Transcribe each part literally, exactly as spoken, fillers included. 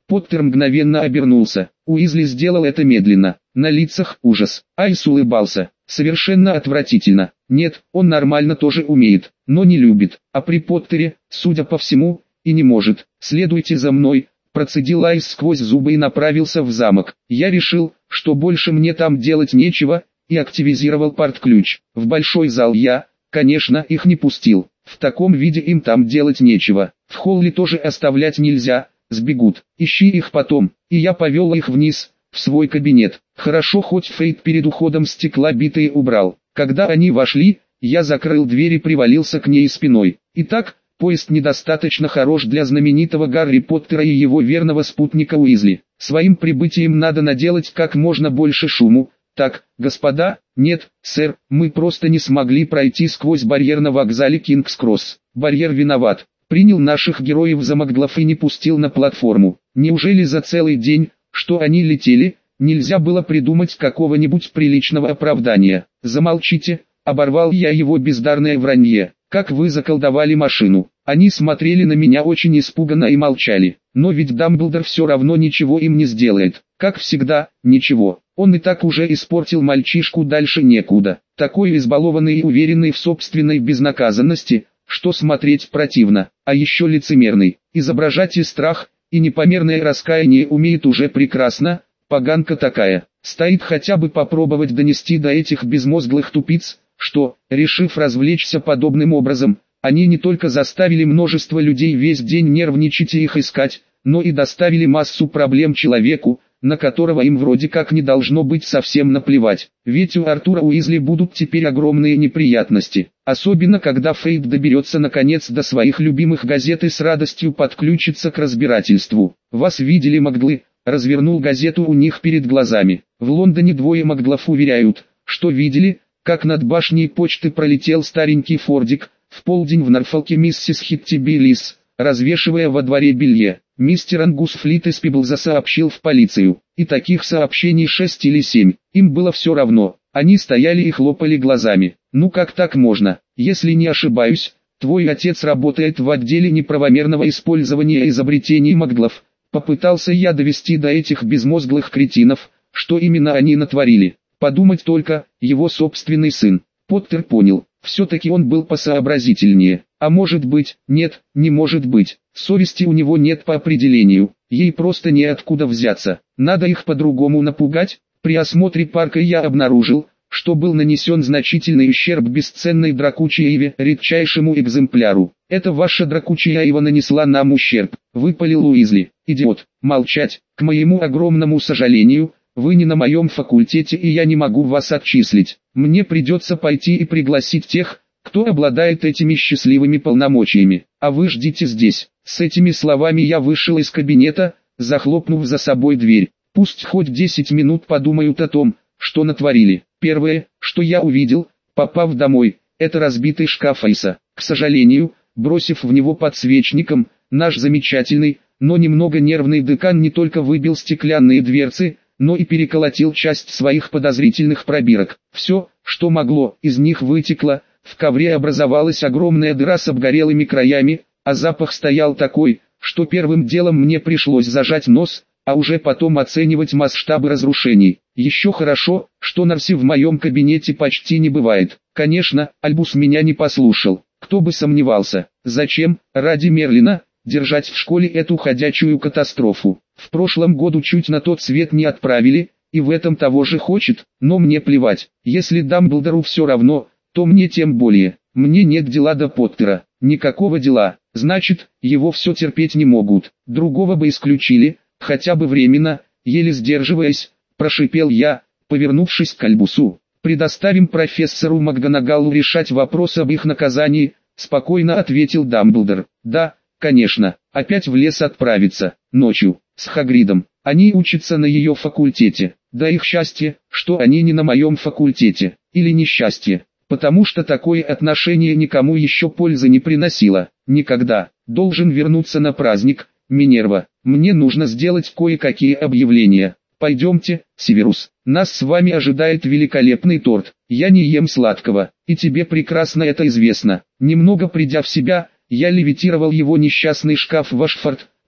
Поттер мгновенно обернулся. Уизли сделал это медленно. На лицах ужас. Айс улыбался. Совершенно отвратительно. Нет, он нормально тоже умеет, но не любит. А при Поттере, судя по всему, и не может. Следуйте за мной. Процедил Айс сквозь зубы и направился в замок. Я решил, что больше мне там делать нечего, и активизировал порт-ключ. В большой зал я, конечно, их не пустил. В таком виде им там делать нечего. В холле тоже оставлять нельзя, сбегут. Ищи их потом. И я повел их вниз, в свой кабинет. Хорошо, хоть Фейт перед уходом стекла битые убрал. Когда они вошли, я закрыл дверь и привалился к ней спиной. Итак, поезд недостаточно хорош для знаменитого Гарри Поттера и его верного спутника Уизли. Своим прибытием надо наделать как можно больше шуму. Так, господа, нет, сэр, мы просто не смогли пройти сквозь барьер на вокзале Кингс-Кросс. Барьер виноват. Принял наших героев за маглов и не пустил на платформу. Неужели за целый день, что они летели, нельзя было придумать какого-нибудь приличного оправдания? Замолчите, оборвал я его бездарное вранье. Как вы заколдовали машину? Они смотрели на меня очень испуганно и молчали. Но ведь Дамблдор все равно ничего им не сделает. Как всегда, ничего. Он и так уже испортил мальчишку, дальше некуда. Такой избалованный и уверенный в собственной безнаказанности, что смотреть противно. А еще лицемерный. Изображать и страх, и непомерное раскаяние умеет уже прекрасно. Поганка такая. Стоит хотя бы попробовать донести до этих безмозглых тупиц, что, решив развлечься подобным образом, они не только заставили множество людей весь день нервничать и их искать, но и доставили массу проблем человеку, на которого им вроде как не должно быть совсем наплевать. Ведь у Артура Уизли будут теперь огромные неприятности. Особенно когда Фейт доберется наконец до своих любимых газет и с радостью подключится к разбирательству. Вас видели маглы? Развернул газету у них перед глазами. В Лондоне двое маглов уверяют, что видели, как над башней почты пролетел старенький фордик, в полдень в Норфолке миссис Хитти Биллис, развешивая во дворе белье. Мистер Ангус Флит из Пиблза сообщил в полицию. И таких сообщений шесть или семь. Им было все равно. Они стояли и хлопали глазами. Ну как так можно? Если не ошибаюсь, твой отец работает в отделе неправомерного использования изобретений маглов. Попытался я довести до этих безмозглых кретинов, что именно они натворили. Подумать только, его собственный сын. Поттер понял, все-таки он был посообразительнее. А может быть, нет, не может быть. Совести у него нет по определению. Ей просто неоткуда взяться. Надо их по-другому напугать. При осмотре парка я обнаружил, что был нанесен значительный ущерб бесценной дракучей иве, редчайшему экземпляру. Это ваша дракучая ива нанесла нам ущерб, выпалил Уизли. Идиот, молчать. К моему огромному сожалению, вы не на моем факультете и я не могу вас отчислить. Мне придется пойти и пригласить тех, кто обладает этими счастливыми полномочиями. А вы ждите здесь. С этими словами я вышел из кабинета, захлопнув за собой дверь. Пусть хоть десять минут подумают о том, что натворили. Первое, что я увидел, попав домой, это разбитый шкаф Айса. К сожалению, бросив в него подсвечником, наш замечательный, но немного нервный декан не только выбил стеклянные дверцы, но и переколотил часть своих подозрительных пробирок. Все, что могло, из них вытекло, в ковре образовалась огромная дыра с обгорелыми краями, а запах стоял такой, что первым делом мне пришлось зажать нос, а уже потом оценивать масштабы разрушений. Еще хорошо, что Нарси в моем кабинете почти не бывает. Конечно, Альбус меня не послушал. Кто бы сомневался. Зачем, ради Мерлина, держать в школе эту ходячую катастрофу? В прошлом году чуть на тот свет не отправили, и в этом того же хочет, но мне плевать. Если Дамблдору все равно, то мне тем более. Мне нет дела до Поттера. Никакого дела. Значит, его все терпеть не могут. Другого бы исключили, хотя бы временно, еле сдерживаясь, прошипел я, повернувшись к Альбусу. Предоставим профессору МакГонагаллу решать вопрос об их наказании, спокойно ответил Дамблдор. Да, конечно, опять в лес отправиться, ночью, с Хагридом. Они учатся на ее факультете. Да их счастье, что они не на моем факультете, или несчастье, потому что такое отношение никому еще пользы не приносило. Никогда. Должен вернуться на праздник, Минерва. Мне нужно сделать кое-какие объявления. Пойдемте, Северус, нас с вами ожидает великолепный торт. Я не ем сладкого, и тебе прекрасно это известно. Немного придя в себя, я левитировал его несчастный шкаф в Ашфорд,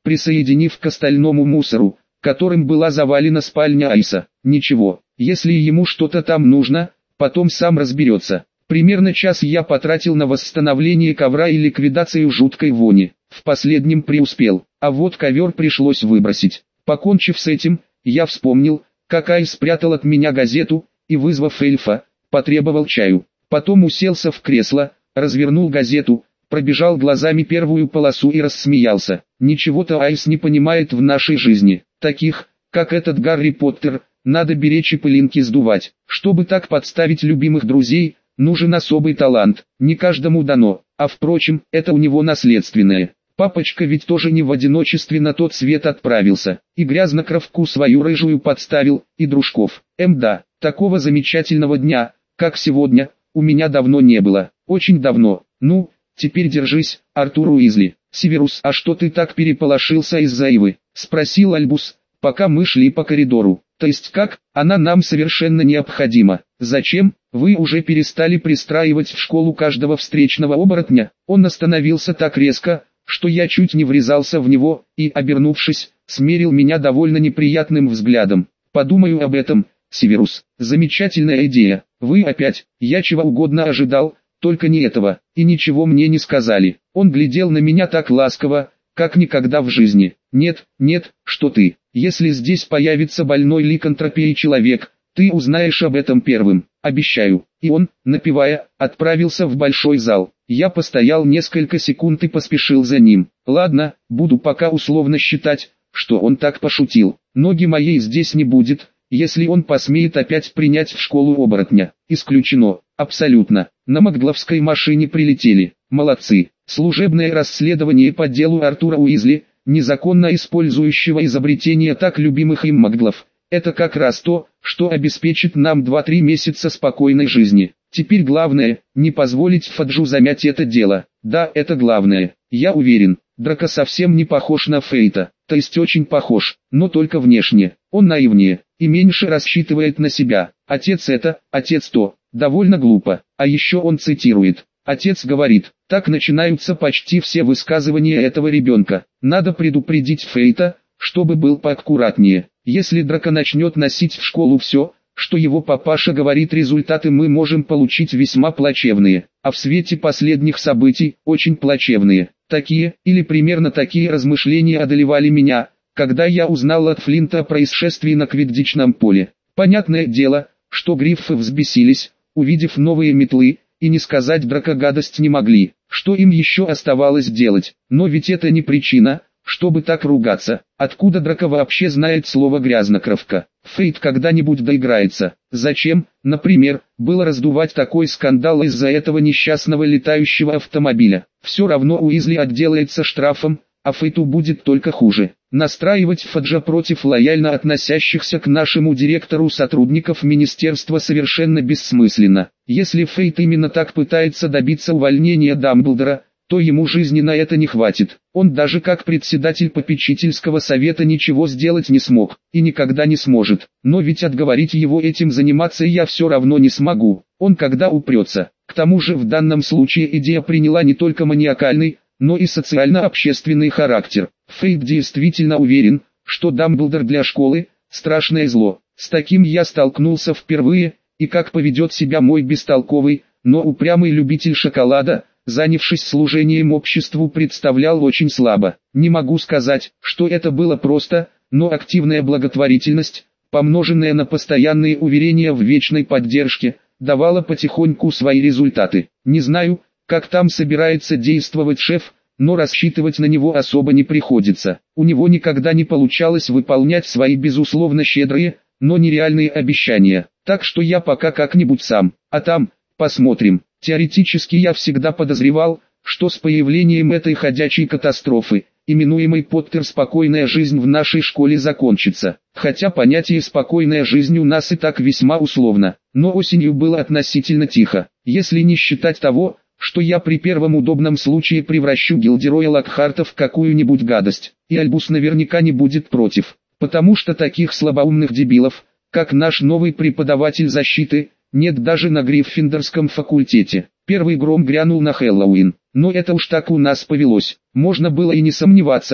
присоединив к остальному мусору, которым была завалена спальня Айса. Ничего, если ему что-то там нужно, потом сам разберется. Примерно час я потратил на восстановление ковра и ликвидацию жуткой вони. В последнем преуспел, а вот ковер пришлось выбросить. Покончив с этим, я вспомнил, как Айс спрятал от меня газету, и, вызвав эльфа, потребовал чаю. Потом уселся в кресло, развернул газету, пробежал глазами первую полосу и рассмеялся. Ничего-то Айс не понимает в нашей жизни. Таких, как этот Гарри Поттер, надо беречь и пылинки сдувать. Чтобы так подставить любимых друзей, нужен особый талант. Не каждому дано, а впрочем, это у него наследственное. Папочка ведь тоже не в одиночестве на тот свет отправился, и грязнокровку свою рыжую подставил, и дружков. Эм да, такого замечательного дня, как сегодня, у меня давно не было, очень давно. Ну, теперь держись, Артур Уизли. Северус, а что ты так переполошился из-за Ивы? Спросил Альбус, пока мы шли по коридору. То есть как? Она нам совершенно необходима. Зачем? Вы уже перестали пристраивать в школу каждого встречного оборотня? Он остановился так резко, что я чуть не врезался в него, и, обернувшись, смерил меня довольно неприятным взглядом. Подумаю об этом, Северус. Замечательная идея. Вы опять, я чего угодно ожидал, только не этого, и ничего мне не сказали. Он глядел на меня так ласково, как никогда в жизни. Нет, нет, что ты, если здесь появится больной ликантропией человек, ты узнаешь об этом первым, обещаю. И он, напевая, отправился в большой зал. Я постоял несколько секунд и поспешил за ним. Ладно, буду пока условно считать, что он так пошутил. Ноги моей здесь не будет, если он посмеет опять принять в школу оборотня. Исключено, абсолютно. На магловской машине прилетели. Молодцы. Служебное расследование по делу Артура Уизли, незаконно использующего изобретение так любимых им маглов. Это как раз то, что обеспечит нам два-три месяца спокойной жизни. Теперь главное, не позволить Фаджу замять это дело. Да, это главное. Я уверен, Драко совсем не похож на Фейта, то есть очень похож, но только внешне. Он наивнее, и меньше рассчитывает на себя. Отец это, отец то. Довольно глупо. А еще он цитирует. Отец говорит, так начинаются почти все высказывания этого ребенка. Надо предупредить Фейта, чтобы был поаккуратнее. Если Драко начнет носить в школу все, что его папаша говорит, результаты мы можем получить весьма плачевные, а в свете последних событий, очень плачевные. Такие, или примерно такие размышления одолевали меня, когда я узнал от Флинта о происшествии на квиддичном поле. Понятное дело, что гриффы взбесились, увидев новые метлы, и не сказать Драко гадость не могли. Что им еще оставалось делать? Но ведь это не причина, чтобы так ругаться. Откуда Драко вообще знает слово «грязнокровка»? Фейт когда-нибудь доиграется. Зачем, например, было раздувать такой скандал из-за этого несчастного летающего автомобиля? Все равно Уизли отделается штрафом, а Фейту будет только хуже. Настраивать Фаджа против лояльно относящихся к нашему директору сотрудников министерства совершенно бессмысленно. Если Фейт именно так пытается добиться увольнения Дамблдора, то ему жизни на это не хватит. Он даже как председатель попечительского совета ничего сделать не смог, и никогда не сможет. Но ведь отговорить его этим заниматься я все равно не смогу. Он когда упрется. К тому же в данном случае идея приняла не только маниакальный, но и социально-общественный характер. Фейт действительно уверен, что Дамблдор для школы – страшное зло. С таким я столкнулся впервые, и как поведет себя мой бестолковый, но упрямый любитель шоколада – занявшись служением обществу, представлял очень слабо. Не могу сказать, что это было просто, но активная благотворительность, помноженная на постоянные уверения в вечной поддержке, давала потихоньку свои результаты. Не знаю, как там собирается действовать шеф, но рассчитывать на него особо не приходится. У него никогда не получалось выполнять свои безусловно щедрые, но нереальные обещания. Так что я пока как-нибудь сам, а там, посмотрим. Теоретически я всегда подозревал, что с появлением этой ходячей катастрофы, именуемой Поттер, спокойная жизнь в нашей школе закончится. Хотя понятие «спокойная жизнь» у нас и так весьма условно. Но осенью было относительно тихо, если не считать того, что я при первом удобном случае превращу Гилдероя Локхарта в какую-нибудь гадость. И Альбус наверняка не будет против, потому что таких слабоумных дебилов, как наш новый преподаватель защиты, нет даже на Гриффиндорском факультете. Первый гром грянул на Хэллоуин, но это уж так у нас повелось. Можно было и не сомневаться,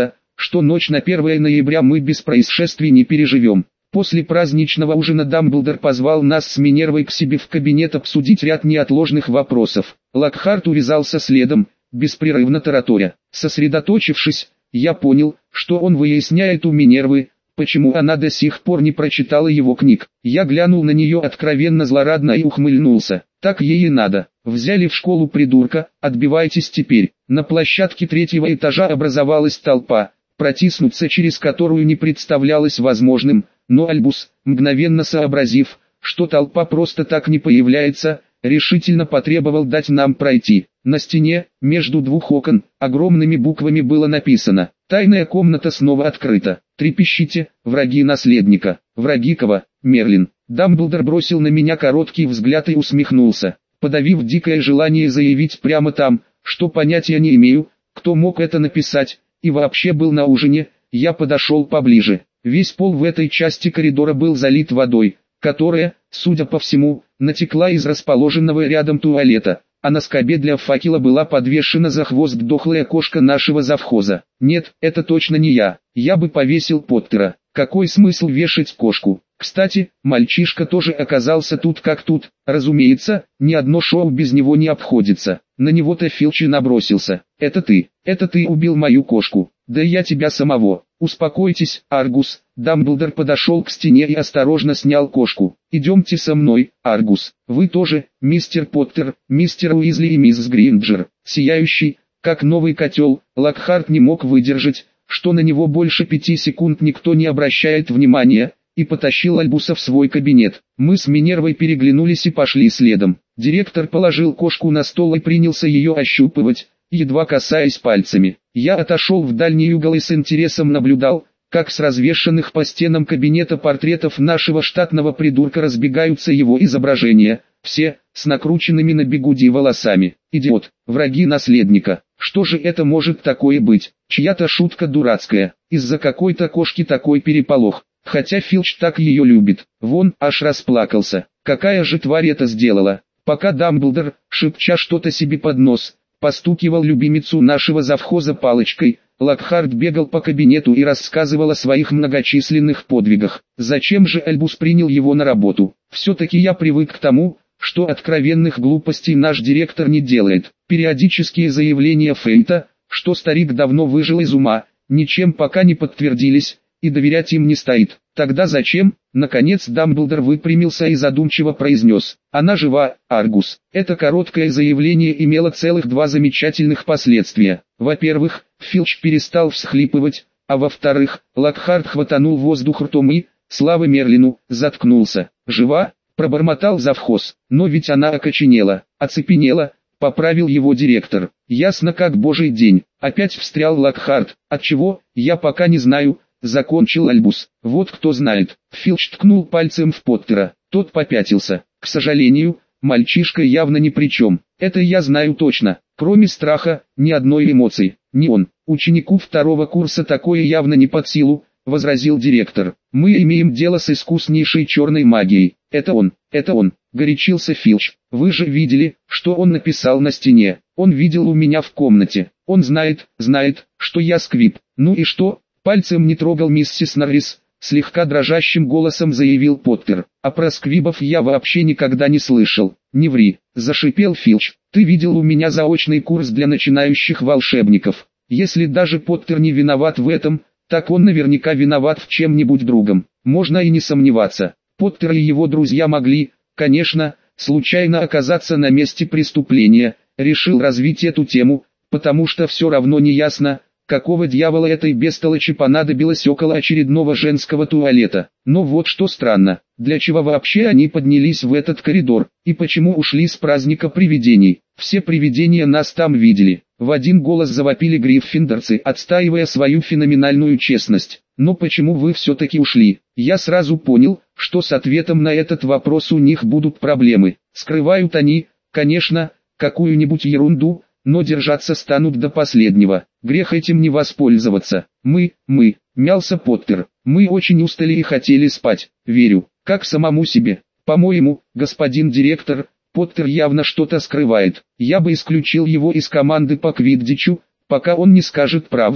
что ночь на первое ноября мы без происшествий не переживем. После праздничного ужина Дамблдор позвал нас с Минервой к себе в кабинет обсудить ряд неотложных вопросов. Локхарт увязался следом, беспрерывно тараторя. Сосредоточившись, я понял, что он выясняет у Минервы, почему она до сих пор не прочитала его книг. Я глянул на нее откровенно злорадно и ухмыльнулся. Так ей и надо. Взяли в школу придурка, отбивайтесь теперь. На площадке третьего этажа образовалась толпа, протиснуться через которую не представлялось возможным, но Альбус, мгновенно сообразив, что толпа просто так не появляется, решительно потребовал дать нам пройти. На стене, между двух окон, огромными буквами было написано: «Тайная комната снова открыта. Трепещите, враги наследника». Враги кого? Мерлин. Дамблдор бросил на меня короткий взгляд и усмехнулся, подавив дикое желание заявить прямо там, что понятия не имею, кто мог это написать, и вообще был на ужине. Я подошел поближе. Весь пол в этой части коридора был залит водой, которая, судя по всему, натекла из расположенного рядом туалета, а на скобе для факела была подвешена за хвост дохлая кошка нашего завхоза. Нет, это точно не я. Я бы повесил Поттера. Какой смысл вешать кошку? Кстати, мальчишка тоже оказался тут как тут. Разумеется, ни одно шоу без него не обходится. На него-то Филч и набросился. Это ты, это ты убил мою кошку. Да я тебя самого. Успокойтесь, Аргус. Дамблдор подошел к стене и осторожно снял кошку. Идемте со мной, Аргус. Вы тоже, мистер Поттер, мистер Уизли и мисс Гринджер. Сияющий, как новый котел, Локхарт не мог выдержать, что на него больше пяти секунд никто не обращает внимания, и потащил Альбуса в свой кабинет. Мы с Минервой переглянулись и пошли следом. Директор положил кошку на стол и принялся ее ощупывать, едва касаясь пальцами. Я отошел в дальний угол и с интересом наблюдал, как с развешанных по стенам кабинета портретов нашего штатного придурка разбегаются его изображения, все, с накрученными на бигуди волосами. Идиот, враги наследника. Что же это может такое быть? Чья-то шутка дурацкая, из-за какой-то кошки такой переполох. Хотя Филч так ее любит. Вон, аж расплакался. Какая же тварь это сделала? Пока Дамблдор, шепча что-то себе под нос, постукивал любимицу нашего завхоза палочкой, Локхарт бегал по кабинету и рассказывал о своих многочисленных подвигах. Зачем же Альбус принял его на работу? Все-таки я привык к тому, что откровенных глупостей наш директор не делает. Периодические заявления Фейта, что старик давно выжил из ума, ничем пока не подтвердились, и доверять им не стоит. Тогда зачем? Наконец Дамблдор выпрямился и задумчиво произнес: «Она жива, Аргус». Это короткое заявление имело целых два замечательных последствия. Во-первых, Филч перестал всхлипывать, а во-вторых, Локхарт хватанул воздух ртом и, слава Мерлину, заткнулся. «Жива?» – пробормотал завхоз. «Но ведь она окоченела, оцепенела», – поправил его директор. «Ясно как божий день». Опять встрял Локхарт. «Отчего? Я пока не знаю», – закончил Альбус. «Вот кто знает». Филч ткнул пальцем в Поттера. Тот попятился. «К сожалению, мальчишка явно ни при чем. Это я знаю точно. Кроме страха, ни одной эмоции. Не он. Ученику второго курса такое явно не под силу», — возразил директор. «Мы имеем дело с искуснейшей черной магией. Это он, это он», — горячился Филч. «Вы же видели, что он написал на стене. Он видел у меня в комнате. Он знает, знает, что я Сквиб. Ну и что?» Пальцем не трогал миссис Норрис, слегка дрожащим голосом заявил Поттер. «А про Сквибов я вообще никогда не слышал». «Не ври», — зашипел Филч. «Ты видел у меня заочный курс для начинающих волшебников. Если даже Поттер не виноват в этом, так он наверняка виноват в чем-нибудь другом. Можно и не сомневаться. Поттер и его друзья могли, конечно, случайно оказаться на месте преступления». Решил развить эту тему, потому что все равно не ясно, какого дьявола этой бестолочи понадобилось около очередного женского туалета. Но вот что странно, для чего вообще они поднялись в этот коридор, и почему ушли с праздника привидений? Все привидения нас там видели. В один голос завопили гриффиндорцы, отстаивая свою феноменальную честность. Но почему вы все-таки ушли? Я сразу понял, что с ответом на этот вопрос у них будут проблемы. Скрывают они, конечно, какую-нибудь ерунду, но держаться станут до последнего. Грех этим не воспользоваться. Мы, мы, мялся Поттер. Мы очень устали и хотели спать. Верю, как самому себе. По-моему, господин директор, Поттер явно что-то скрывает. Я бы исключил его из команды по квиддичу, пока он не скажет правду.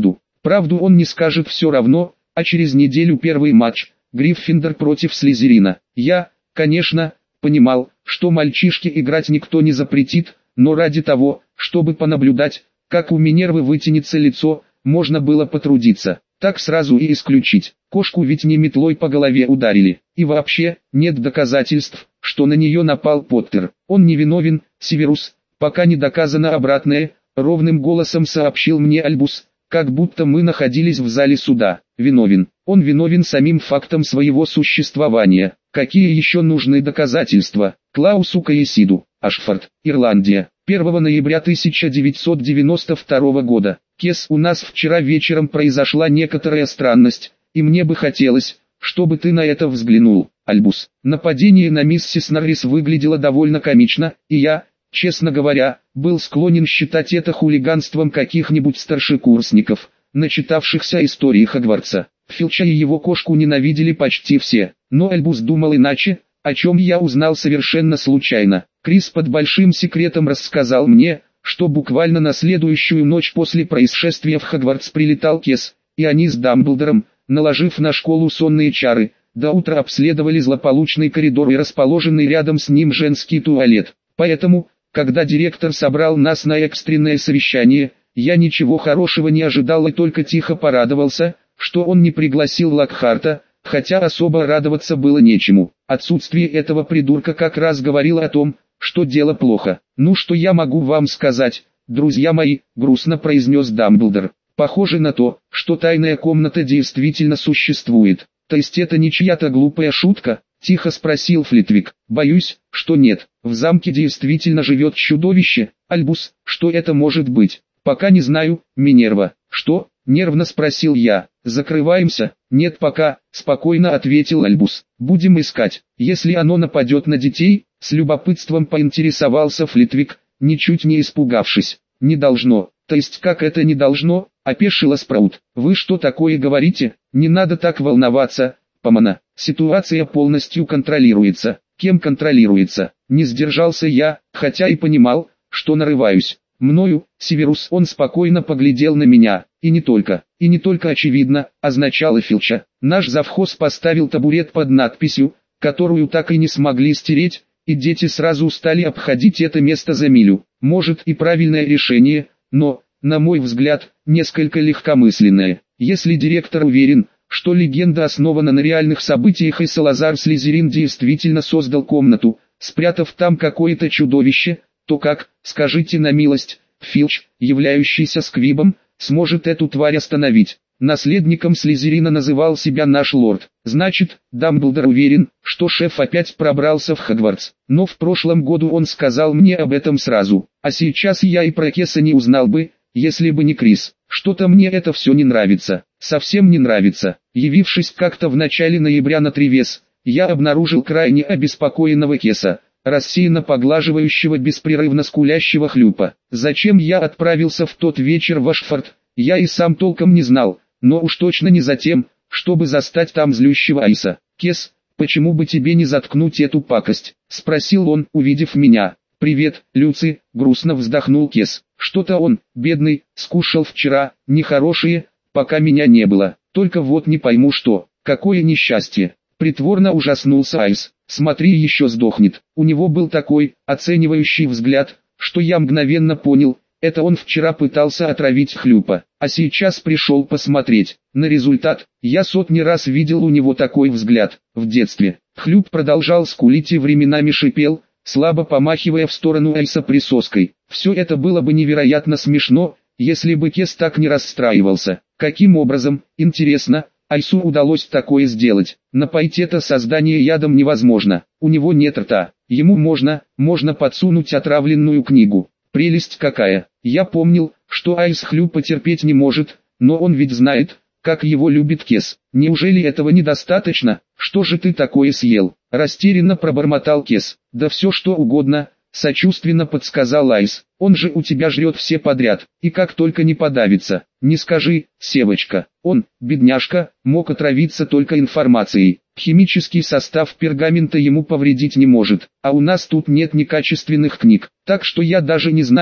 Правду он не скажет все равно, а через неделю первый матч, Гриффиндор против Слизерина. Я, конечно, понимал, что мальчишке играть никто не запретит, но ради того, чтобы понаблюдать, как у Минервы вытянется лицо, можно было потрудиться. Так сразу и исключить. Кошку ведь не метлой по голове ударили. И вообще, нет доказательств, что на нее напал Поттер. Он не виновен, Северус, пока не доказано обратное, ровным голосом сообщил мне Альбус, как будто мы находились в зале суда. Виновен. Он виновен самим фактом своего существования. Какие еще нужны доказательства? Клаусу Каесиду, Ашфорд, Ирландия. первого ноября тысяча девятьсот девяносто второго года. Кес, у нас вчера вечером произошла некоторая странность, и мне бы хотелось, чтобы ты на это взглянул. Альбус. Нападение на миссис Норрис выглядело довольно комично, и я, честно говоря, был склонен считать это хулиганством каких-нибудь старшекурсников, начитавшихся истории Хогвартса. Филча и его кошку ненавидели почти все, но Альбус думал иначе, о чем я узнал совершенно случайно. Крис под большим секретом рассказал мне, что буквально на следующую ночь после происшествия в Хогвартс прилетал Кес, и они с Дамблдором, наложив на школу сонные чары, до утра обследовали злополучный коридор и расположенный рядом с ним женский туалет. Поэтому, когда директор собрал нас на экстренное совещание, я ничего хорошего не ожидал и только тихо порадовался, что он не пригласил Локхарта, хотя особо радоваться было нечему. Отсутствие этого придурка как раз говорило о том, что дело плохо. «Ну что я могу вам сказать, друзья мои», — грустно произнес Дамблдор. «Похоже на то, что тайная комната действительно существует. То есть это не чья-то глупая шутка?» — тихо спросил Флитвик. «Боюсь, что нет. В замке действительно живет чудовище. Альбус, что это может быть?» «Пока не знаю, Минерва». «Что?» — нервно спросил я. «Закрываемся?» «Нет пока», — спокойно ответил Альбус. «Будем искать. Если оно нападет на детей», — с любопытством поинтересовался Флитвик, ничуть не испугавшись. «Не должно». «То есть как это не должно?» — опешила Спраут. «Вы что такое говорите? Не надо так волноваться, Помона. Ситуация полностью контролируется». «Кем контролируется?» Не сдержался я, хотя и понимал, что нарываюсь. «Мною, Северус». Он спокойно поглядел на меня. «И не только, и не только очевидно», означало Филча. Наш завхоз поставил табурет под надписью, которую так и не смогли стереть, и дети сразу стали обходить это место за милю. Может и правильное решение, но, на мой взгляд, несколько легкомысленное. Если директор уверен, что легенда основана на реальных событиях и Салазар Слизерин действительно создал комнату, спрятав там какое-то чудовище, то как, скажите на милость, Филч, являющийся сквибом, сможет эту тварь остановить? Наследником Слизерина называл себя наш лорд. Значит, Дамблдор уверен, что шеф опять пробрался в Хогвартс. Но в прошлом году он сказал мне об этом сразу. А сейчас я и про Кеса не узнал бы, если бы не Крис. Что-то мне это все не нравится. Совсем не нравится. Явившись как-то в начале ноября на Тревес, я обнаружил крайне обеспокоенного Кеса, рассеянно поглаживающего беспрерывно скулящего Хлюпа. Зачем я отправился в тот вечер в Ашфорд, я и сам толком не знал, но уж точно не за тем, чтобы застать там злющего Айса. «Кес, почему бы тебе не заткнуть эту пакость?» — спросил он, увидев меня. «Привет, Люци», — грустно вздохнул Кес. «Что-то он, бедный, скушал вчера, нехорошее, пока меня не было. Только вот не пойму что, какое несчастье». Притворно ужаснулся Айс. «Смотри, еще сдохнет». У него был такой, оценивающий взгляд, что я мгновенно понял, это он вчера пытался отравить Хлюпа, а сейчас пришел посмотреть. На результат, я сотни раз видел у него такой взгляд, в детстве. Хлюп продолжал скулить и временами шипел, слабо помахивая в сторону Айса присоской. Все это было бы невероятно смешно, если бы Кес так не расстраивался. Каким образом, интересно, Айсу удалось такое сделать? Напоить это создание ядом невозможно, у него нет рта. Ему можно, можно подсунуть отравленную книгу. Прелесть какая! Я помнил, что Айс Хлюпа терпеть не может, но он ведь знает, как его любит Кес. Неужели этого недостаточно? Что же ты такое съел? Растерянно пробормотал Кес. Да все что угодно, сочувственно подсказал Айс. Он же у тебя жрет все подряд, и как только не подавится. Не скажи, Севочка, он, бедняжка, мог отравиться только информацией. Химический состав пергамента ему повредить не может, а у нас тут нет некачественных книг, так что я даже не знаю,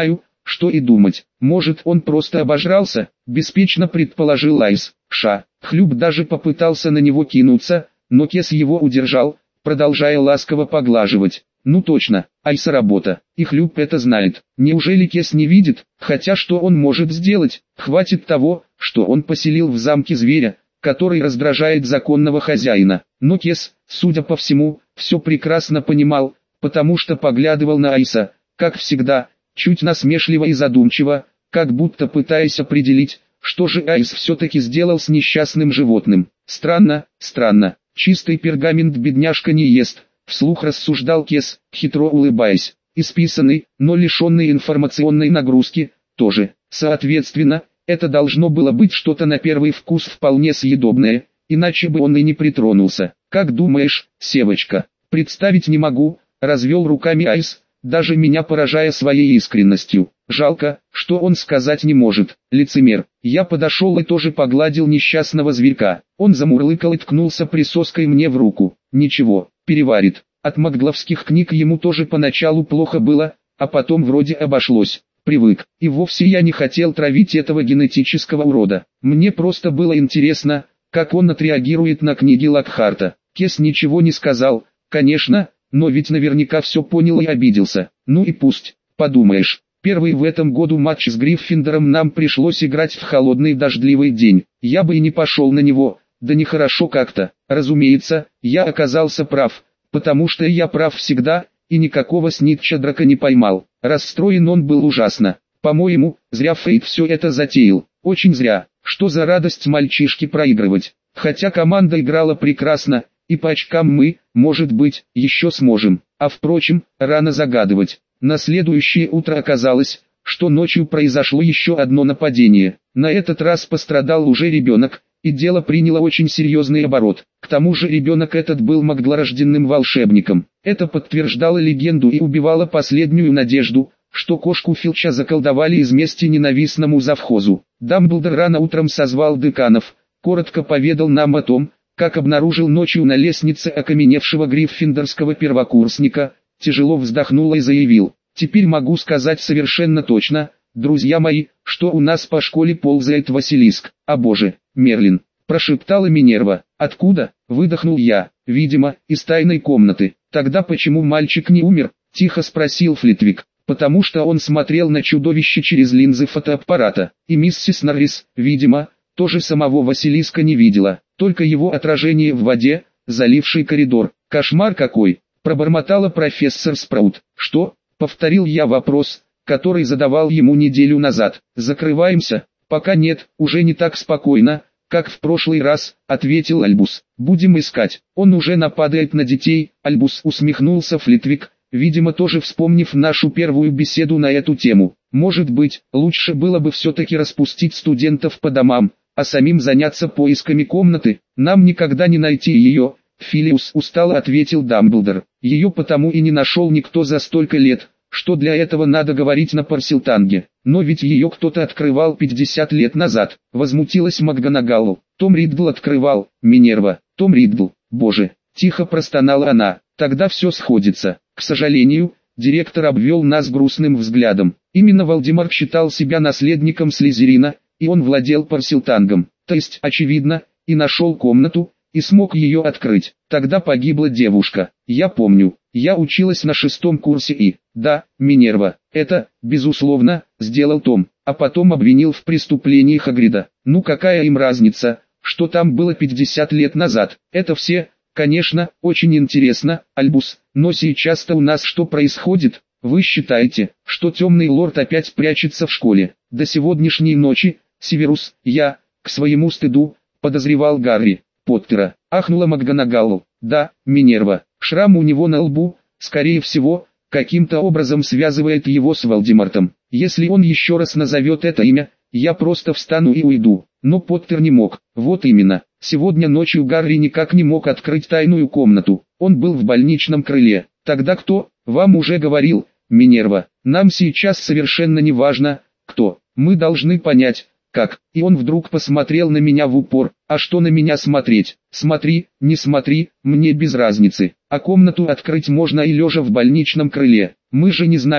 что и думать. Может, он просто обожрался, беспечно предположил Айс. Ша. Хлюп даже попытался на него кинуться, но Кес его удержал, продолжая ласково поглаживать. Ну точно, Айса работа, и Хлюп это знает. Неужели Кес не видит? Хотя что он может сделать? Хватит того, что он поселил в замке зверя, который раздражает законного хозяина. Но Кес, судя по всему, все прекрасно понимал, потому что поглядывал на Айса, как всегда, чуть насмешливо и задумчиво, как будто пытаясь определить, что же Айс все-таки сделал с несчастным животным. Странно, странно, чистый пергамент бедняжка не ест, вслух рассуждал Кес, хитро улыбаясь. Исписанный, но лишенный информационной нагрузки, тоже. Соответственно, это должно было быть что-то на первый вкус вполне съедобное, иначе бы он и не притронулся. Как думаешь, Севочка? Представить не могу, развел руками Айс, даже меня поражая своей искренностью. Жалко, что он сказать не может. Лицемер. Я подошел и тоже погладил несчастного зверька. Он замурлыкал и ткнулся присоской мне в руку. Ничего, переварит. От магловских книг ему тоже поначалу плохо было, а потом вроде обошлось. Привык. И вовсе я не хотел травить этого генетического урода. Мне просто было интересно, как он отреагирует на книги Локхарта. Кес ничего не сказал, конечно, но ведь наверняка все понял и обиделся. Ну и пусть, подумаешь. Первый в этом году матч с Гриффиндором нам пришлось играть в холодный дождливый день. Я бы и не пошел на него, да нехорошо как-то. Разумеется, я оказался прав, потому что я прав всегда, и никакого снитча-драка не поймал. Расстроен он был ужасно. По-моему, зря Фейт все это затеял. Очень зря. Что за радость мальчишке проигрывать. Хотя команда играла прекрасно, и по очкам мы, может быть, еще сможем. А впрочем, рано загадывать. На следующее утро оказалось, что ночью произошло еще одно нападение. На этот раз пострадал уже ребенок, и дело приняло очень серьезный оборот. К тому же ребенок этот был маглорожденным волшебником. Это подтверждало легенду и убивало последнюю надежду, что кошку Филча заколдовали из мести ненавистному завхозу. Дамблдор рано утром созвал деканов, коротко поведал нам о том, как обнаружил ночью на лестнице окаменевшего гриффиндорского первокурсника, тяжело вздохнул и заявил: «Теперь могу сказать совершенно точно, друзья мои, что у нас по школе ползает Василиск». «А боже, Мерлин!» – прошептала Минерва. «Откуда?» – выдохнул я. «Видимо, из тайной комнаты». «Тогда почему мальчик не умер?» – тихо спросил Флитвик. «Потому что он смотрел на чудовище через линзы фотоаппарата. И миссис Норрис, видимо, тоже самого Василиска не видела, только его отражение в воде, заливший коридор. Кошмар какой!» – пробормотала профессор Спраут. «Что?» – повторил я вопрос, который задавал ему неделю назад. «Закрываемся?» «Пока нет, уже не так спокойно, как в прошлый раз», — ответил Альбус. «Будем искать. Он уже нападает на детей». Альбус, усмехнулся Флитвик, видимо тоже вспомнив нашу первую беседу на эту тему. «Может быть, лучше было бы все-таки распустить студентов по домам, а самим заняться поисками комнаты. Нам никогда не найти ее», — Филиус устало ответил Дамблдор. «Ее потому и не нашел никто за столько лет, что для этого надо говорить на Парсилтанге. Но ведь ее кто-то открывал пятьдесят лет назад», — возмутилась МакГонагал. «Том Риддл открывал, Минерва, Том Риддл, боже», — тихо простонала она. «Тогда все сходится». К сожалению, директор обвел нас грустным взглядом. Именно Волдемар считал себя наследником Слизерина, и он владел Парсилтангом, то есть, очевидно, и нашел комнату, и смог ее открыть. Тогда погибла девушка. Я помню, я училась на шестом курсе и, да, Минерва, это, безусловно, сделал Том, а потом обвинил в преступлении Хагрида. Ну какая им разница, что там было пятьдесят лет назад? Это все, конечно, очень интересно, Альбус, но сейчас-то у нас что происходит? Вы считаете, что темный лорд опять прячется в школе? До сегодняшней ночи, Северус, я, к своему стыду, подозревал Гарри Поттера. Ахнула МакГонагал. Да, Минерва, шрам у него на лбу, скорее всего, каким-то образом связывает его с Волдемортом. Если он еще раз назовет это имя, я просто встану и уйду. Но Поттер не мог. Вот именно. Сегодня ночью Гарри никак не мог открыть тайную комнату. Он был в больничном крыле. Тогда кто? Вам уже говорил, Минерва. Нам сейчас совершенно не важно, кто. Мы должны понять, как. И он вдруг посмотрел на меня в упор. А что на меня смотреть? Смотри, не смотри, мне без разницы. А комнату открыть можно и лежа в больничном крыле. Мы же не знаем,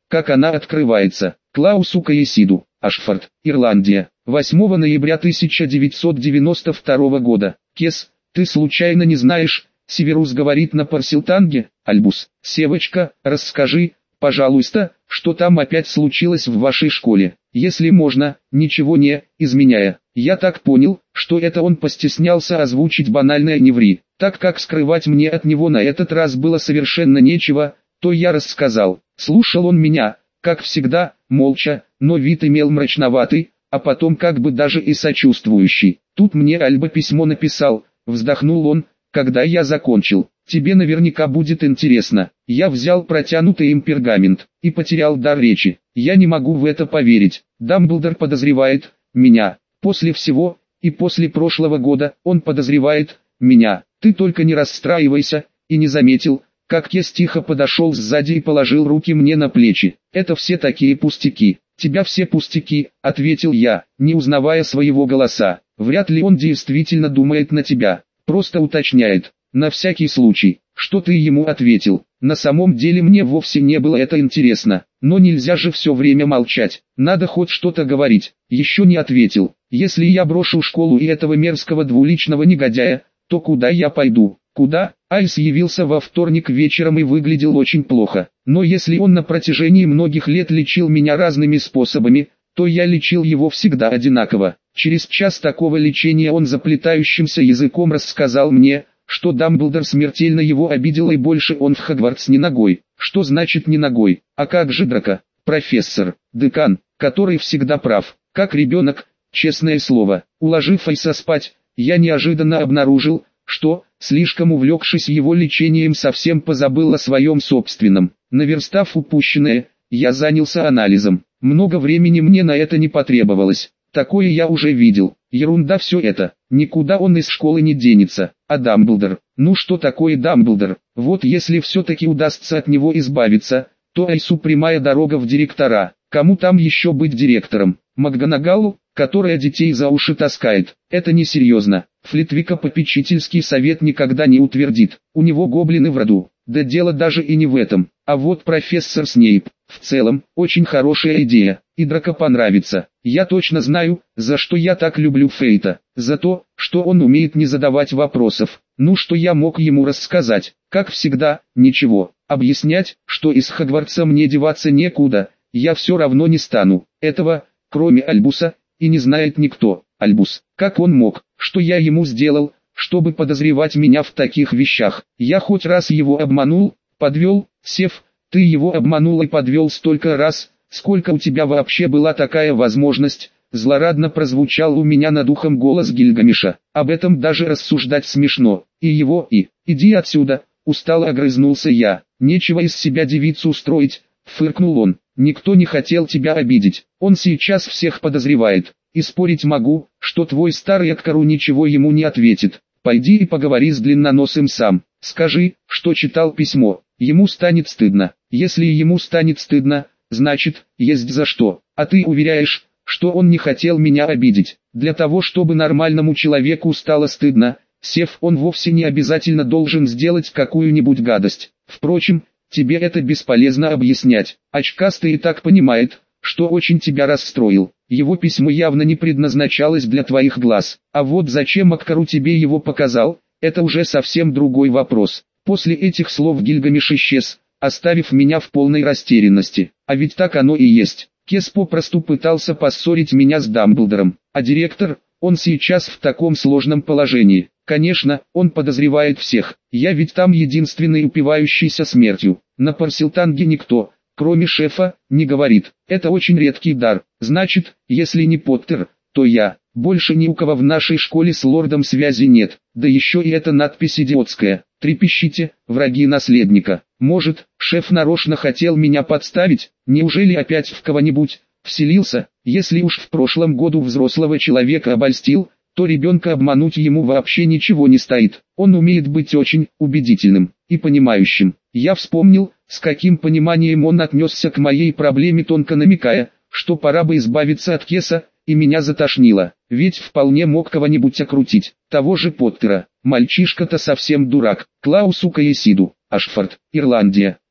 как она открывается. Клаусу Каесиду, Ашфорд, Ирландия, восьмого ноября тысяча девятьсот девяносто второго года. Кес, ты случайно не знаешь, Северус говорит на Парсилтанге? Альбус, Севочка, расскажи, пожалуйста, что там опять случилось в вашей школе, если можно, ничего не изменяя. Я так понял, что это он постеснялся озвучить банальное «не ври», так как скрывать мне от него на этот раз было совершенно нечего, то я рассказал. Слушал он меня, как всегда, молча, но вид имел мрачноватый, а потом как бы даже и сочувствующий. Тут мне Альба письмо написал, вздохнул он, когда я закончил. Тебе наверняка будет интересно. Я взял протянутый им пергамент и потерял дар речи. Я не могу в это поверить. Дамблдор подозревает меня. После всего, и после прошлого года, он подозревает меня. Ты только не расстраивайся, и не заметил, как Кес тихо подошел сзади и положил руки мне на плечи. Это все такие пустяки. Тебя все пустяки, ответил я, не узнавая своего голоса. Вряд ли он действительно думает на тебя. Просто уточняет. На всякий случай, что ты ему ответил. На самом деле мне вовсе не было это интересно, но нельзя же все время молчать, надо хоть что-то говорить. Еще не ответил. Если я брошу школу и этого мерзкого двуличного негодяя, то куда я пойду? Куда? Айс явился во вторник вечером и выглядел очень плохо. Но если он на протяжении многих лет лечил меня разными способами, то я лечил его всегда одинаково. Через час такого лечения он заплетающимся языком рассказал мне, что Дамблдор смертельно его обидел и больше он в Хогвартс не ногой. Что значит не ногой? А как же Драко? Профессор, декан, который всегда прав, как ребенок, честное слово. Уложив Айса спать, я неожиданно обнаружил, что, слишком увлекшись его лечением, совсем позабыл о своем собственном. Наверстав упущенное, я занялся анализом. Много времени мне на это не потребовалось. Такое я уже видел. Ерунда все это. Никуда он из школы не денется. А Дамблдор? Ну что такое Дамблдор? Вот если все-таки удастся от него избавиться, то Айсу прямая дорога в директора. Кому там еще быть директором? МакГонагалу, которая детей за уши таскает? Это несерьезно. Флитвика попечительский совет никогда не утвердит. У него гоблины в роду. Да дело даже и не в этом. А вот профессор Снейп. В целом, очень хорошая идея. И Драко понравится. Я точно знаю, за что я так люблю Фейта. За то, что он умеет не задавать вопросов. Ну что я мог ему рассказать? Как всегда, ничего. Объяснять, что из Хогвартса мне деваться некуда, я все равно не стану. Этого, кроме Альбуса, и не знает никто. Альбус, как он мог? Что я ему сделал, чтобы подозревать меня в таких вещах? Я хоть раз его обманул, подвел, Сев, ты его обманул и подвел столько раз, сколько у тебя вообще была такая возможность? Злорадно прозвучал у меня над ухом голос Гильгамеша. Об этом даже рассуждать смешно. И его, и, иди отсюда, устало огрызнулся я. Нечего из себя девицу устроить, фыркнул он. Никто не хотел тебя обидеть, он сейчас всех подозревает. И спорить могу, что твой старый Аккару ничего ему не ответит. Пойди и поговори с длинноносым сам. Скажи, что читал письмо. Ему станет стыдно. Если ему станет стыдно, значит, есть за что. А ты уверяешь, что он не хотел меня обидеть. Для того, чтобы нормальному человеку стало стыдно, Сев, он вовсе не обязательно должен сделать какую-нибудь гадость. Впрочем, тебе это бесполезно объяснять. Очкастый и так понимает, что очень тебя расстроил. Его письмо явно не предназначалось для твоих глаз. А вот зачем Аккару тебе его показал, это уже совсем другой вопрос. После этих слов Гильгамеш исчез, оставив меня в полной растерянности. А ведь так оно и есть. Кес попросту пытался поссорить меня с Дамблдором. А директор, он сейчас в таком сложном положении. Конечно, он подозревает всех. Я ведь там единственный упивающийся смертью. На Парсилтанге никто, кроме шефа, не говорит. Это очень редкий дар. Значит, если не Поттер, то я. Больше ни у кого в нашей школе с лордом связи нет. Да еще и эта надпись идиотская. Трепещите, враги наследника. Может, шеф нарочно хотел меня подставить? Неужели опять в кого-нибудь вселился? Если уж в прошлом году взрослого человека обольстил, то ребенка обмануть ему вообще ничего не стоит. Он умеет быть очень убедительным и понимающим. Я вспомнил, с каким пониманием он отнесся к моей проблеме, тонко намекая, что пора бы избавиться от Кеса, и меня затошнило. Ведь вполне мог кого-нибудь окрутить. Того же Поттера. Мальчишка-то совсем дурак. Клаусу Каесиду, Ашфорд, Ирландия.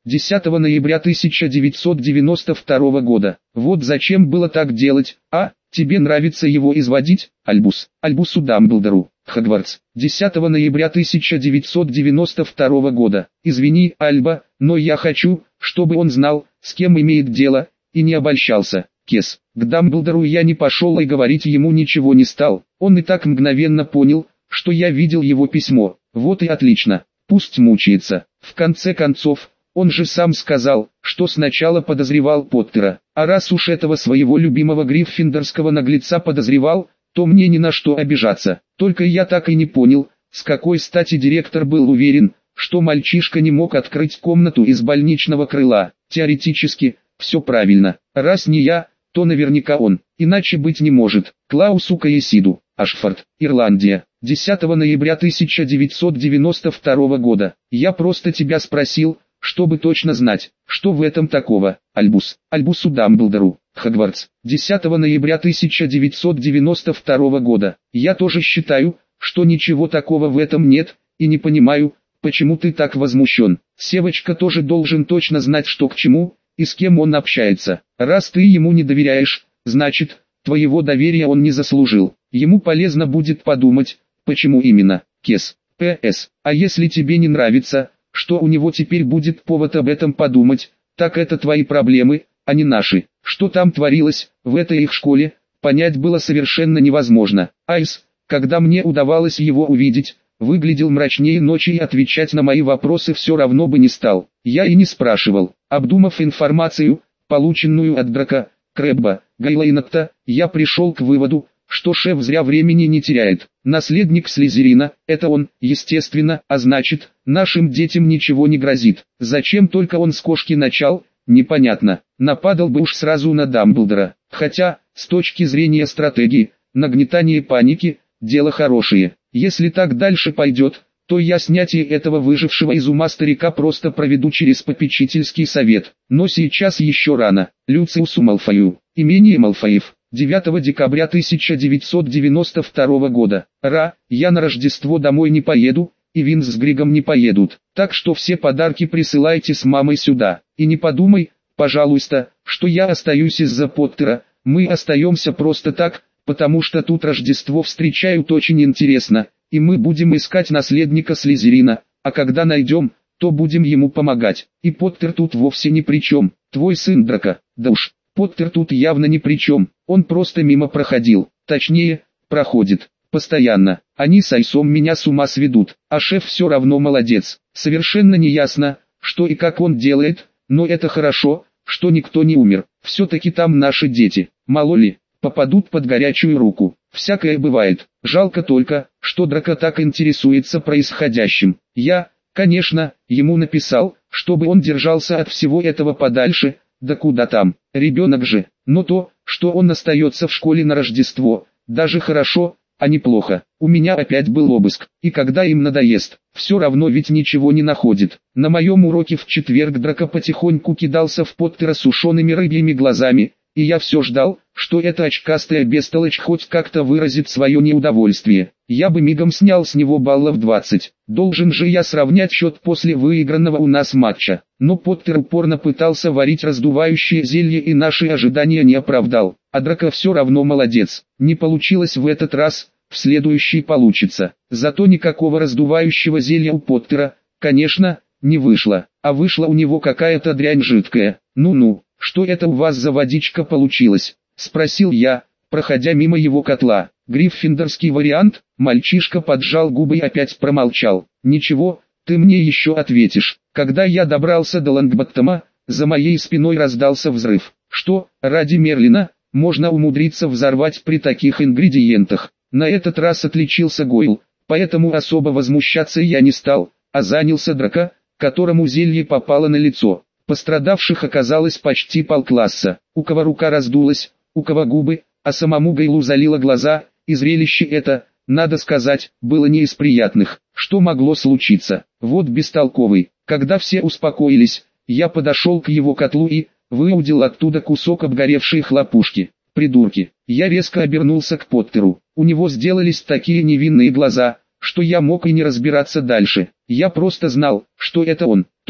десятого ноября тысяча девятьсот девяносто второго года. Вот зачем было так делать, а? Тебе нравится его изводить, Альбус? Альбусу Дамблдору. Хогвартс. десятого ноября тысяча девятьсот девяносто второго года. Извини, Альба, но я хочу, чтобы он знал, с кем имеет дело, и не обольщался. Кес. К Дамблдору я не пошел и говорить ему ничего не стал. Он и так мгновенно понял, что я видел его письмо. Вот и отлично. Пусть мучается. В конце концов, он же сам сказал, что сначала подозревал Поттера. А раз уж этого своего любимого гриффиндорского наглеца подозревал, то мне ни на что обижаться. Только я так и не понял, с какой стати директор был уверен, что мальчишка не мог открыть комнату из больничного крыла. Теоретически, все правильно. Раз не я, то наверняка он. Иначе быть не может. Клаусу Каесиду. Ашфорд, Ирландия. десятого ноября тысяча девятьсот девяносто второго года. Я просто тебя спросил, чтобы точно знать, что в этом такого. Альбус. Альбусу Дамблдору. Хогвартс. десятого ноября тысяча девятьсот девяносто второго года. Я тоже считаю, что ничего такого в этом нет, и не понимаю, почему ты так возмущен. Севочка тоже должен точно знать, что к чему, и с кем он общается. Раз ты ему не доверяешь, значит, твоего доверия он не заслужил. Ему полезно будет подумать, почему именно. Кес. П С. А если тебе не нравится, что у него теперь будет повод об этом подумать, так это твои проблемы, а не наши. Что там творилось, в этой их школе, понять было совершенно невозможно. Айс, когда мне удавалось его увидеть, выглядел мрачнее ночи и отвечать на мои вопросы все равно бы не стал. Я и не спрашивал. Обдумав информацию, полученную от Драка, Крэбба, Гайлейнатта, я пришел к выводу, что шеф зря времени не теряет. Наследник Слизерина, это он, естественно, а значит, нашим детям ничего не грозит. Зачем только он с кошки начал, непонятно. Нападал бы уж сразу на Дамблдора. Хотя, с точки зрения стратегии, нагнетание паники – дело хорошее. Если так дальше пойдет, то я снятие этого выжившего из ума старика просто проведу через попечительский совет. Но сейчас еще рано. Люциусу Малфою. Имение Малфоев. девятого декабря тысяча девятьсот девяносто второго года. Ра, я на Рождество домой не поеду, и Винс с Григом не поедут. Так что все подарки присылайте с мамой сюда. И не подумай, пожалуйста, что я остаюсь из-за Поттера. Мы остаемся просто так, потому что тут Рождество встречают очень интересно, и мы будем искать наследника Слизерина, а когда найдем, то будем ему помогать. И Поттер тут вовсе ни при чем. Твой сын Драко, да уж, Поттер тут явно ни при чем. Он просто мимо проходил, точнее, проходит, постоянно. Они с Айсом меня с ума сведут, а шеф все равно молодец. Совершенно не ясно, что и как он делает, но это хорошо, что никто не умер. Все-таки там наши дети, мало ли, попадут под горячую руку. Всякое бывает. Жалко только, что Драко так интересуется происходящим. Я, конечно, ему написал, чтобы он держался от всего этого подальше, да куда там, ребенок же. Но то, что он остается в школе на Рождество, даже хорошо, а не плохо. У меня опять был обыск, и когда им надоест, все равно ведь ничего не находит. На моем уроке в четверг Драко потихоньку кидался в Поттера сушеными рыбьими глазами, и я все ждал, что эта очкастая бестолочь хоть как-то выразит свое неудовольствие. Я бы мигом снял с него баллов двадцать. Должен же я сравнять счет после выигранного у нас матча. Но Поттер упорно пытался варить раздувающее зелье и наши ожидания не оправдал. А Драко все равно молодец. Не получилось в этот раз, в следующий получится. Зато никакого раздувающего зелья у Поттера, конечно, не вышло. А вышла у него какая-то дрянь жидкая. Ну-ну. «Что это у вас за водичка получилась?» – спросил я, проходя мимо его котла. «Гриффиндорский вариант?» Мальчишка поджал губы и опять промолчал. «Ничего, ты мне еще ответишь». Когда я добрался до Лонгботтома, за моей спиной раздался взрыв. Что, ради Мерлина, можно умудриться взорвать при таких ингредиентах? На этот раз отличился Гойл, поэтому особо возмущаться я не стал, а занялся Драко, которому зелье попало на лицо. Пострадавших оказалось почти полкласса. У кого рука раздулась, у кого губы, а самому Гейлу залило глаза, и зрелище это, надо сказать, было не из приятных. Что могло случиться? Вот бестолковый. Когда все успокоились, я подошел к его котлу и выудил оттуда кусок обгоревшей хлопушки. Придурки. Я резко обернулся к Поттеру. У него сделались такие невинные глаза, что я мог и не разбираться дальше. Я просто знал, что это он, тот,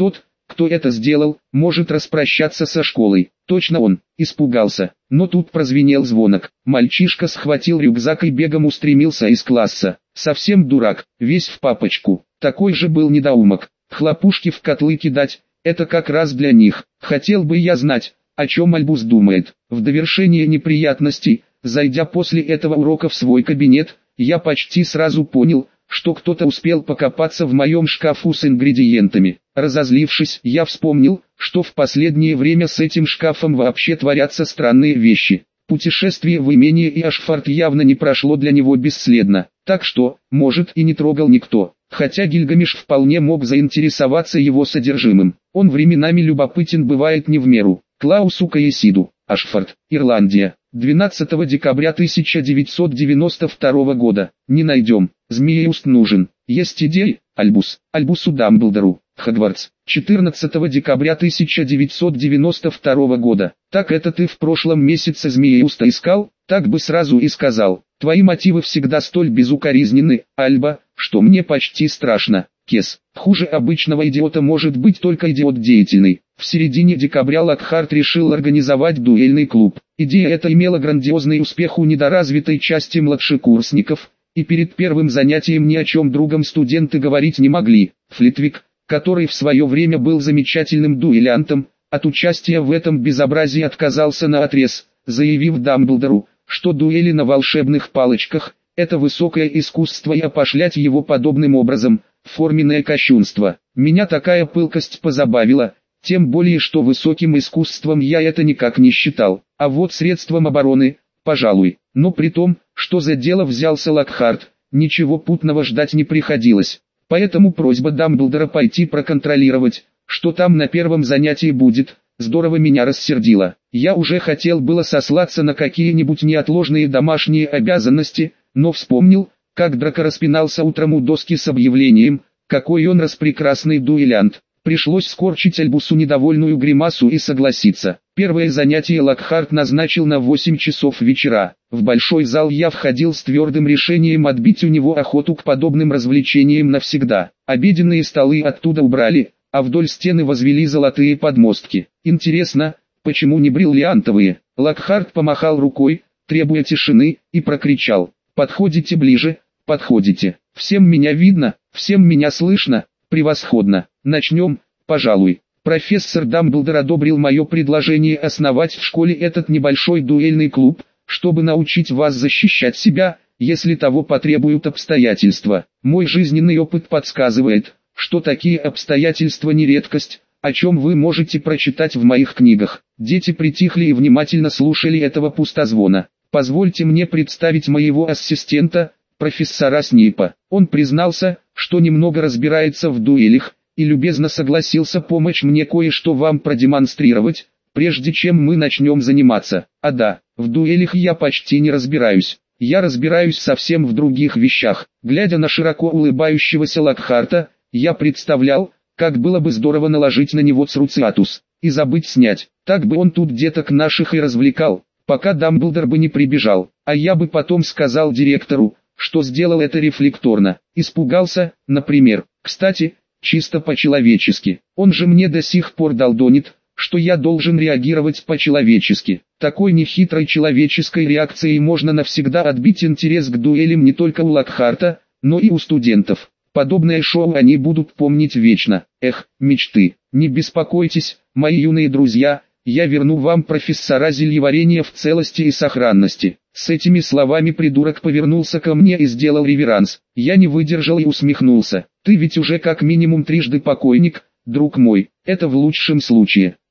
кто это сделал, может распрощаться со школой. Точно он, испугался. Но тут прозвенел звонок. Мальчишка схватил рюкзак и бегом устремился из класса. Совсем дурак, весь в папочку. Такой же был недоумок. Хлопушки в котлы кидать, это как раз для них. Хотел бы я знать, о чем Альбус думает. В довершение неприятностей, зайдя после этого урока в свой кабинет, я почти сразу понял, что кто-то успел покопаться в моем шкафу с ингредиентами. Разозлившись, я вспомнил, что в последнее время с этим шкафом вообще творятся странные вещи. Путешествие в имение и Ашфорд явно не прошло для него бесследно, так что, может, и не трогал никто. Хотя Гильгамеш вполне мог заинтересоваться его содержимым. Он временами любопытен бывает не в меру. Клаусу Каесиду, Ашфорд, Ирландия, двенадцатого декабря тысяча девятьсот девяносто второго года. Не найдем. Змееуст нужен. Есть идеи? Альбус. Альбусу Дамблдору. Хогвартс. четырнадцатого декабря тысяча девятьсот девяносто второго года. Так это ты в прошлом месяце Змееуста искал? Так бы сразу и сказал. Твои мотивы всегда столь безукоризненны, Альба, что мне почти страшно. Кес. Хуже обычного идиота может быть только идиот деятельный. В середине декабря Локхарт решил организовать дуэльный клуб. Идея эта имела грандиозный успех у недоразвитой части младшекурсников, и перед первым занятием ни о чем другом студенты говорить не могли. Флитвик, который в свое время был замечательным дуэлянтом, от участия в этом безобразии отказался наотрез, заявив Дамблдору, что дуэли на волшебных палочках – это высокое искусство и опошлять его подобным образом – форменное кощунство. Меня такая пылкость позабавила, тем более что высоким искусством я это никак не считал, а вот средством обороны – пожалуй. Но при том, что за дело взялся Локхарт, ничего путного ждать не приходилось. Поэтому просьба Дамблдора пойти проконтролировать, что там на первом занятии будет, здорово меня рассердила. Я уже хотел было сослаться на какие-нибудь неотложные домашние обязанности, но вспомнил, как Драко распинался утром у доски с объявлением, какой он распрекрасный дуэлянт. Пришлось скорчить Альбусу недовольную гримасу и согласиться. Первое занятие Локхарт назначил на восемь часов вечера. В большой зал я входил с твердым решением отбить у него охоту к подобным развлечениям навсегда. Обеденные столы оттуда убрали, а вдоль стены возвели золотые подмостки. Интересно, почему не бриллиантовые? Локхарт помахал рукой, требуя тишины, и прокричал: «Подходите ближе, подходите. Всем меня видно, всем меня слышно. Превосходно. Начнем, пожалуй». Профессор Дамблдор одобрил мое предложение основать в школе этот небольшой дуэльный клуб, чтобы научить вас защищать себя, если того потребуют обстоятельства. Мой жизненный опыт подсказывает, что такие обстоятельства не редкость, о чем вы можете прочитать в моих книгах. Дети притихли и внимательно слушали этого пустозвона. Позвольте мне представить моего ассистента, профессора Снейпа. Он признался, что немного разбирается в дуэлях, и любезно согласился помочь мне кое-что вам продемонстрировать, прежде чем мы начнем заниматься. А да, в дуэлях я почти не разбираюсь. Я разбираюсь совсем в других вещах. Глядя на широко улыбающегося Локхарта, я представлял, как было бы здорово наложить на него цруциатус, и забыть снять. Так бы он тут деток наших и развлекал, пока Дамблдор бы не прибежал, а я бы потом сказал директору, что сделал это рефлекторно. Испугался, например. Кстати, чисто по-человечески. Он же мне до сих пор долдонит, что я должен реагировать по-человечески. Такой нехитрой человеческой реакцией можно навсегда отбить интерес к дуэлям не только у Локхарта, но и у студентов. Подобное шоу они будут помнить вечно. Эх, мечты. Не беспокойтесь, мои юные друзья, я верну вам профессора зельеварения в целости и сохранности. С этими словами придурок повернулся ко мне и сделал реверанс. Я не выдержал и усмехнулся. Ты ведь уже как минимум трижды покойник, друг мой, это в лучшем случае.